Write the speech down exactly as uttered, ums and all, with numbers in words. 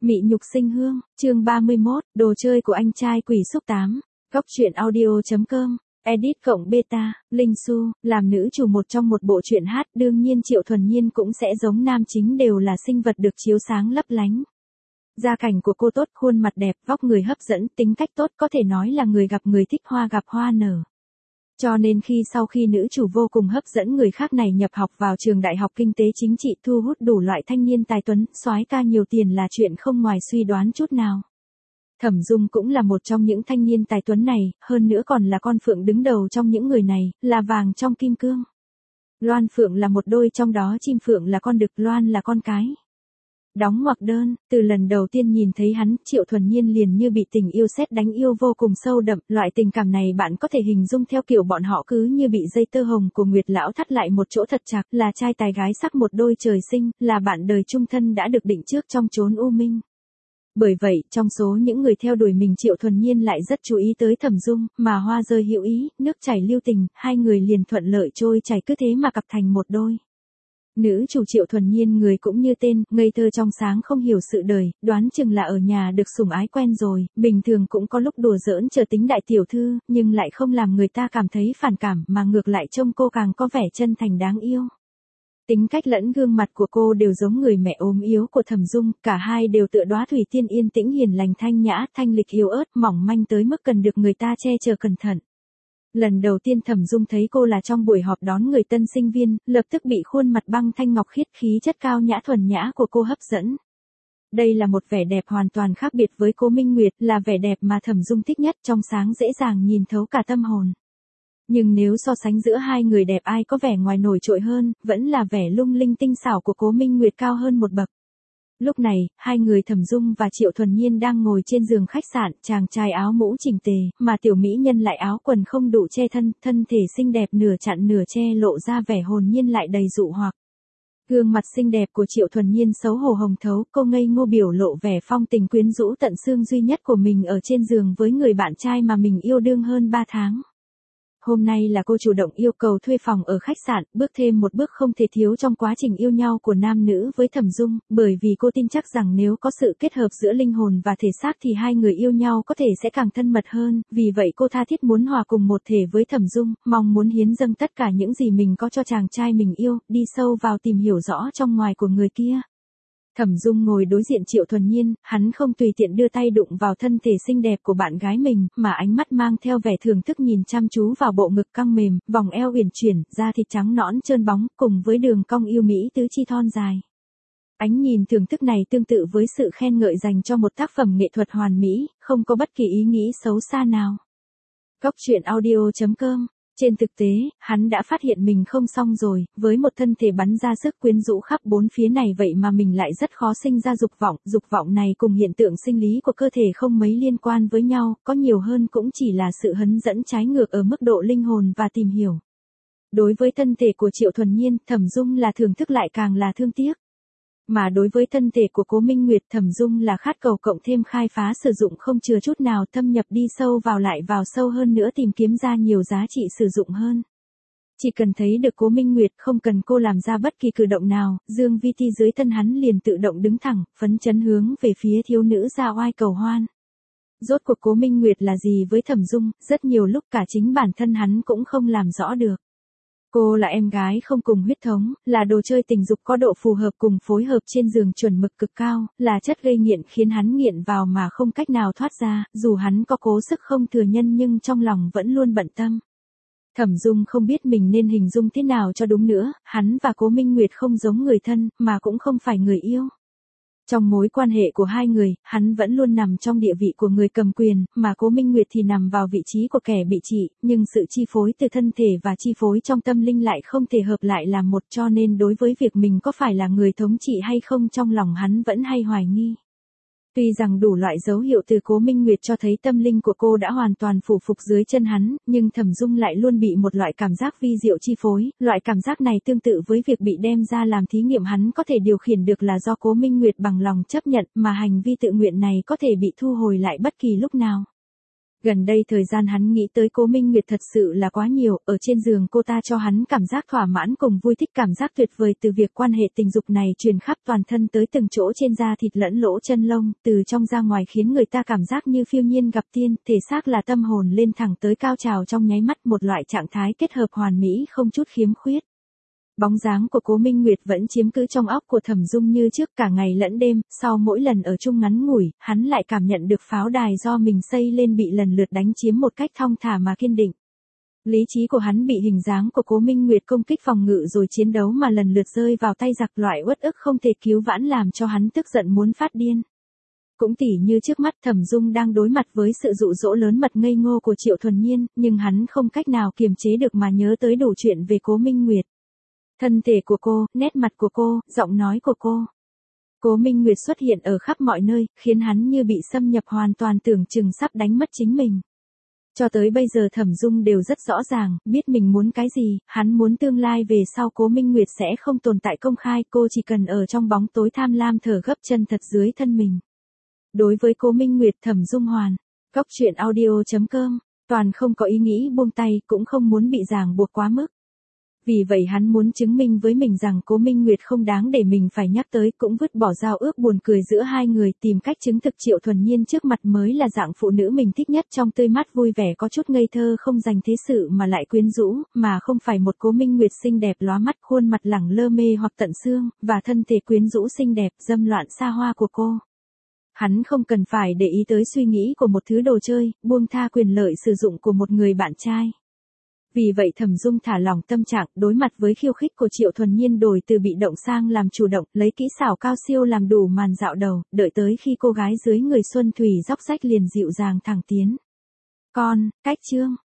Mị nhục sinh hương, chương ba mươi mốt, đồ chơi của anh trai quỷ xúc tám. Góc truyện audio chấm com, edit cộng beta, Linh Su, làm nữ chủ một trong một bộ truyện hát, đương nhiên Triệu Thuần Nhiên cũng sẽ giống nam chính đều là sinh vật được chiếu sáng lấp lánh. Gia cảnh của cô tốt, khuôn mặt đẹp, vóc người hấp dẫn, tính cách tốt, có thể nói là người gặp người thích hoa gặp hoa nở. Cho nên khi sau khi nữ chủ vô cùng hấp dẫn người khác này nhập học vào trường đại học kinh tế chính trị, thu hút đủ loại thanh niên tài tuấn, soái ca nhiều tiền là chuyện không ngoài suy đoán chút nào. Thẩm Dung cũng là một trong những thanh niên tài tuấn này, hơn nữa còn là con phượng đứng đầu trong những người này, là vàng trong kim cương. Loan phượng là một đôi, trong đó chim phượng là con đực, loan là con cái. Đóng ngoặc đơn, từ lần đầu tiên nhìn thấy hắn, Triệu Thuần Nhiên liền như bị tình yêu sét đánh, yêu vô cùng sâu đậm, loại tình cảm này bạn có thể hình dung theo kiểu bọn họ cứ như bị dây tơ hồng của Nguyệt lão thắt lại một chỗ thật chặt, là trai tài gái sắc một đôi trời sinh, là bạn đời chung thân đã được định trước trong chốn u minh. Bởi vậy, trong số những người theo đuổi mình, Triệu Thuần Nhiên lại rất chú ý tới Thẩm Dung, mà hoa rơi hữu ý, nước chảy lưu tình, hai người liền thuận lợi trôi chảy, cứ thế mà cặp thành một đôi. Nữ chủ Triệu Thuần Nhiên người cũng như tên, ngây thơ trong sáng không hiểu sự đời, đoán chừng là ở nhà được sủng ái quen rồi, bình thường cũng có lúc đùa giỡn chờ tính đại tiểu thư, nhưng lại không làm người ta cảm thấy phản cảm, mà ngược lại trông cô càng có vẻ chân thành đáng yêu. Tính cách lẫn gương mặt của cô đều giống người mẹ ốm yếu của Thẩm Dung, cả hai đều tựa đóa thủy tiên yên tĩnh hiền lành, thanh nhã, thanh lịch, yếu ớt, mỏng manh tới mức cần được người ta che chở cẩn thận. Lần đầu tiên Thẩm Dung thấy cô là trong buổi họp đón người tân sinh viên, lập tức bị khuôn mặt băng thanh ngọc khiết, khí chất cao nhã thuần nhã của cô hấp dẫn. Đây là một vẻ đẹp hoàn toàn khác biệt với Cố Minh Nguyệt, là vẻ đẹp mà Thẩm Dung thích nhất, trong sáng dễ dàng nhìn thấu cả tâm hồn. Nhưng nếu so sánh giữa hai người đẹp ai có vẻ ngoài nổi trội hơn, vẫn là vẻ lung linh tinh xảo của Cố Minh Nguyệt cao hơn một bậc. Lúc này, hai người Thẩm Dung và Triệu Thuần Nhiên đang ngồi trên giường khách sạn, chàng trai áo mũ chỉnh tề, mà tiểu mỹ nhân lại áo quần không đủ che thân, thân thể xinh đẹp nửa chặn nửa che, lộ ra vẻ hồn nhiên lại đầy dụ hoặc. Gương mặt xinh đẹp của Triệu Thuần Nhiên xấu hổ hồng thấu, cô ngây ngô biểu lộ vẻ phong tình quyến rũ tận xương duy nhất của mình ở trên giường với người bạn trai mà mình yêu đương hơn ba tháng. Hôm nay là cô chủ động yêu cầu thuê phòng ở khách sạn, bước thêm một bước không thể thiếu trong quá trình yêu nhau của nam nữ với Thẩm Dung, bởi vì cô tin chắc rằng nếu có sự kết hợp giữa linh hồn và thể xác thì hai người yêu nhau có thể sẽ càng thân mật hơn, vì vậy cô tha thiết muốn hòa cùng một thể với Thẩm Dung, mong muốn hiến dâng tất cả những gì mình có cho chàng trai mình yêu, đi sâu vào tìm hiểu rõ trong ngoài của người kia. Thẩm Dung ngồi đối diện Triệu Thuần Nhiên, hắn không tùy tiện đưa tay đụng vào thân thể xinh đẹp của bạn gái mình, mà ánh mắt mang theo vẻ thưởng thức nhìn chăm chú vào bộ ngực căng mềm, vòng eo uyển chuyển, da thịt trắng nõn trơn bóng, cùng với đường cong yêu mỹ tứ chi thon dài. Ánh nhìn thưởng thức này tương tự với sự khen ngợi dành cho một tác phẩm nghệ thuật hoàn mỹ, không có bất kỳ ý nghĩ xấu xa nào. Góc truyện audio chấm com. Trên thực tế, hắn đã phát hiện mình không xong rồi, với một thân thể bắn ra sức quyến rũ khắp bốn phía này vậy mà mình lại rất khó sinh ra dục vọng, dục vọng này cùng hiện tượng sinh lý của cơ thể không mấy liên quan với nhau, có nhiều hơn cũng chỉ là sự hấn dẫn trái ngược ở mức độ linh hồn và tìm hiểu. Đối với thân thể của Triệu Thuần Nhiên, Thẩm Dung là thưởng thức lại càng là thương tiếc. Mà đối với thân thể của Cố Minh Nguyệt, Thẩm Dung là khát cầu cộng thêm khai phá sử dụng không chừa chút nào, thâm nhập đi sâu vào lại vào sâu hơn nữa, tìm kiếm ra nhiều giá trị sử dụng hơn. Chỉ cần thấy được Cố Minh Nguyệt, không cần cô làm ra bất kỳ cử động nào, Dương Vi Ti dưới thân hắn liền tự động đứng thẳng, phấn chấn hướng về phía thiếu nữ ra oai cầu hoan. Rốt cuộc Cố Minh Nguyệt là gì với Thẩm Dung, rất nhiều lúc cả chính bản thân hắn cũng không làm rõ được. Cô là em gái không cùng huyết thống, là đồ chơi tình dục có độ phù hợp cùng phối hợp trên giường chuẩn mực cực cao, là chất gây nghiện khiến hắn nghiện vào mà không cách nào thoát ra, dù hắn có cố sức không thừa nhận nhưng trong lòng vẫn luôn bận tâm. Thẩm Dung không biết mình nên hình dung thế nào cho đúng nữa, hắn và Cố Minh Nguyệt không giống người thân, mà cũng không phải người yêu. Trong mối quan hệ của hai người, hắn vẫn luôn nằm trong địa vị của người cầm quyền, mà Cố Minh Nguyệt thì nằm vào vị trí của kẻ bị trị, nhưng sự chi phối từ thân thể và chi phối trong tâm linh lại không thể hợp lại làm một, cho nên đối với việc mình có phải là người thống trị hay không trong lòng hắn vẫn hay hoài nghi. Tuy rằng đủ loại dấu hiệu từ Cố Minh Nguyệt cho thấy tâm linh của cô đã hoàn toàn phủ phục dưới chân hắn, nhưng Thẩm Dung lại luôn bị một loại cảm giác vi diệu chi phối, loại cảm giác này tương tự với việc bị đem ra làm thí nghiệm, hắn có thể điều khiển được là do Cố Minh Nguyệt bằng lòng chấp nhận, mà hành vi tự nguyện này có thể bị thu hồi lại bất kỳ lúc nào. Gần đây thời gian hắn nghĩ tới Cố Minh Nguyệt thật sự là quá nhiều, ở trên giường cô ta cho hắn cảm giác thỏa mãn cùng vui thích, cảm giác tuyệt vời từ việc quan hệ tình dục này truyền khắp toàn thân tới từng chỗ trên da thịt lẫn lỗ chân lông, từ trong ra ngoài khiến người ta cảm giác như phiêu nhiên gặp tiên, thể xác là tâm hồn lên thẳng tới cao trào trong nháy mắt, một loại trạng thái kết hợp hoàn mỹ không chút khiếm khuyết. Bóng dáng của Cố Minh Nguyệt vẫn chiếm cứ trong óc của Thẩm Dung như trước cả ngày lẫn đêm, sau mỗi lần ở chung ngắn ngủi, hắn lại cảm nhận được pháo đài do mình xây lên bị lần lượt đánh chiếm một cách thong thả mà kiên định. Lý trí của hắn bị hình dáng của Cố Minh Nguyệt công kích phòng ngự rồi chiến đấu mà lần lượt rơi vào tay giặc, loại uất ức không thể cứu vãn làm cho hắn tức giận muốn phát điên. Cũng tỉ như trước mắt Thẩm Dung đang đối mặt với sự dụ dỗ lớn mật ngây ngô của Triệu Thuần Nhiên, nhưng hắn không cách nào kiềm chế được mà nhớ tới đủ chuyện về Cố Minh Nguyệt. Thân thể của cô, nét mặt của cô, giọng nói của cô. Cố Minh Nguyệt xuất hiện ở khắp mọi nơi, khiến hắn như bị xâm nhập hoàn toàn, tưởng chừng sắp đánh mất chính mình. Cho tới bây giờ Thẩm Dung đều rất rõ ràng, biết mình muốn cái gì, hắn muốn tương lai về sau Cố Minh Nguyệt sẽ không tồn tại công khai, cô chỉ cần ở trong bóng tối tham lam thở gấp chân thật dưới thân mình. Đối với Cố Minh Nguyệt, Thẩm Dung hoàn, góc truyện audio chấm com, toàn không có ý nghĩ buông tay, cũng không muốn bị ràng buộc quá mức. Vì vậy hắn muốn chứng minh với mình rằng Cố Minh Nguyệt không đáng để mình phải nhắc tới, cũng vứt bỏ giao ước buồn cười giữa hai người, tìm cách chứng thực Triệu Thuần Nhiên trước mặt mới là dạng phụ nữ mình thích nhất, trong tươi mắt vui vẻ có chút ngây thơ, không dành thế sự mà lại quyến rũ, mà không phải một Cố Minh Nguyệt xinh đẹp lóa mắt, khuôn mặt lẳng lơ mê hoặc tận xương, và thân thể quyến rũ xinh đẹp, dâm loạn xa hoa của cô. Hắn không cần phải để ý tới suy nghĩ của một thứ đồ chơi, buông tha quyền lợi sử dụng của một người bạn trai. Vì vậy Thẩm Dung thả lỏng tâm trạng, đối mặt với khiêu khích của Triệu Thuần Nhiên đổi từ bị động sang làm chủ động, lấy kỹ xảo cao siêu làm đủ màn dạo đầu, đợi tới khi cô gái dưới người Xuân Thủy róc rách liền dịu dàng thẳng tiến. Con, cách chương.